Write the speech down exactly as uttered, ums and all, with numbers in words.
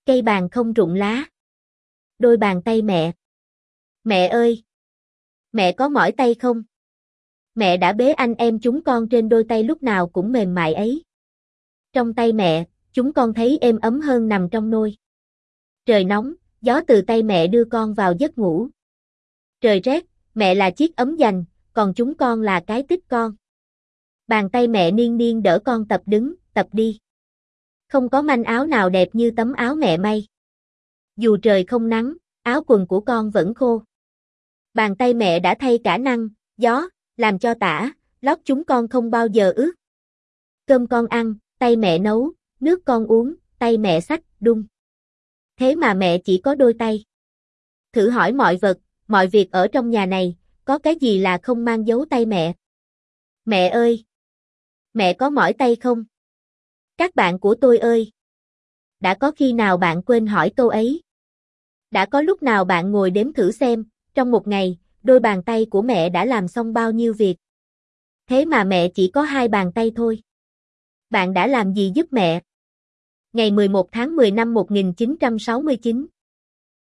Cây bàn không rụng lá. Đôi bàn tay mẹ. Mẹ ơi! Mẹ có mỏi tay không? Mẹ đã bế anh em chúng con trên đôi tay lúc nào cũng mềm mại ấy. Trong tay mẹ, chúng con thấy êm ấm hơn nằm trong nôi. Trời nóng, gió từ tay mẹ đưa con vào giấc ngủ. Trời rét, mẹ là chiếc ấm dành, còn chúng con là cái tích con. Bàn tay mẹ niên niên đỡ con tập đứng, tập đi. Không có manh áo nào đẹp như tấm áo mẹ may. Dù trời không nắng, áo quần của con vẫn khô. Bàn tay mẹ đã thay cả nắng, gió, làm cho tả, lót chúng con không bao giờ ướt. Cơm con ăn, tay mẹ nấu, nước con uống, tay mẹ xách, đun. Thế mà mẹ chỉ có đôi tay. Thử hỏi mọi vật, mọi việc ở trong nhà này, có cái gì là không mang dấu tay mẹ? Mẹ ơi! Mẹ có mỏi tay không? Các bạn của tôi ơi! Đã có khi nào bạn quên hỏi câu ấy? Đã có lúc nào bạn ngồi đếm thử xem, trong một ngày, đôi bàn tay của mẹ đã làm xong bao nhiêu việc? Thế mà mẹ chỉ có hai bàn tay thôi. Bạn đã làm gì giúp mẹ? Ngày mười một tháng mười năm một nghìn chín trăm sáu mươi chín